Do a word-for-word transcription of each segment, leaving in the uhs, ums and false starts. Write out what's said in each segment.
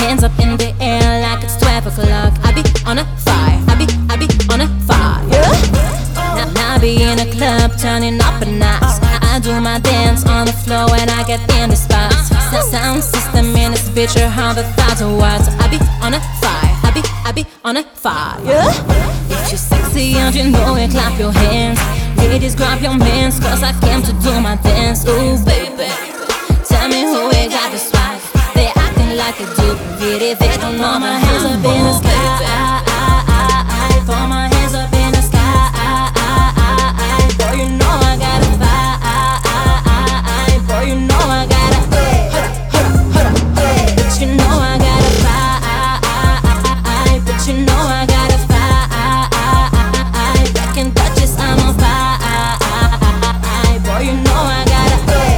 hands up in the air like it's twelve o'clock. I be on a fire, I be, I be on a fire. Now, now I be in a club turning up a notch. I do my dance on the floor when I get in the spot. Sound system in this bitch, a hundred thousand watts. I be on a fire, I be, I be on a fire. If you're sexy and you know it, clap your hands. Ladies, grab your mans, cause I came to do my dance. Ooh, baby, tell me who we got the swag. They acting like a dude, really, they don't know my hands up in the sky. I, I, I, I, throw my hands up in the sky. I, I, I, I, boy, you know I got a vibe. I, I, I, I, boy, you know I got a but you know I got a vibe. I, I, I, I, but you know I got a vibe. I, I, I, I, back in Dutchess, I'm on fire. I, I, I, I, boy, you know I got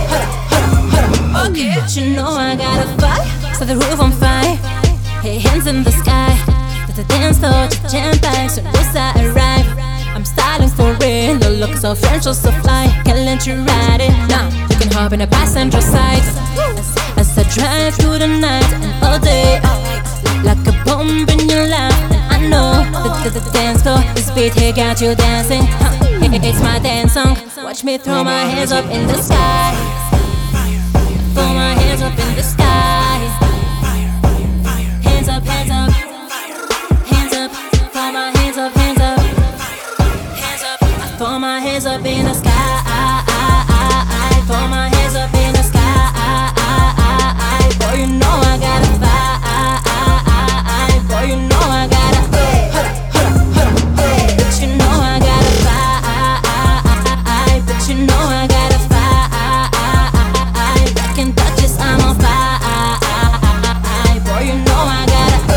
a okay. But you know I got a vibe. Set the roof on fire. Hey, hands in the sky. To the dance floor, to jam back. Soon as I arrive, I'm styling for real. You look so French or so fly. Can't let you ride it now. You can hop in a passenger side as, as I drive through the night and all day, like a bomb in your life. And I know that the, the dance floor, this beat here got you dancing. Huh. It's my dance song. Watch me throw my hands up in the sky. Throw my hands up in the sky. Hands up, hands up, hands up. Throw my hands up, hands up, hands up. I throw my hands up in the sky. I, I, I, I throw my hands up in the sky. I, I, I, I, boy, you know I got a vibe. I, I, I, I, boy, you know I got a but you know I got a vibe. I, I, I, but you know I got a vibe. I, I, I, back in Dutchess, I'm on fire. I, I, I, boy, you know I got a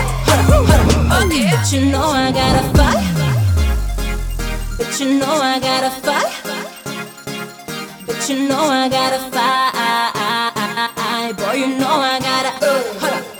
but you know I got a vibe. But you know I got a vibe. But you know I got a vibe. Boy, you know I got a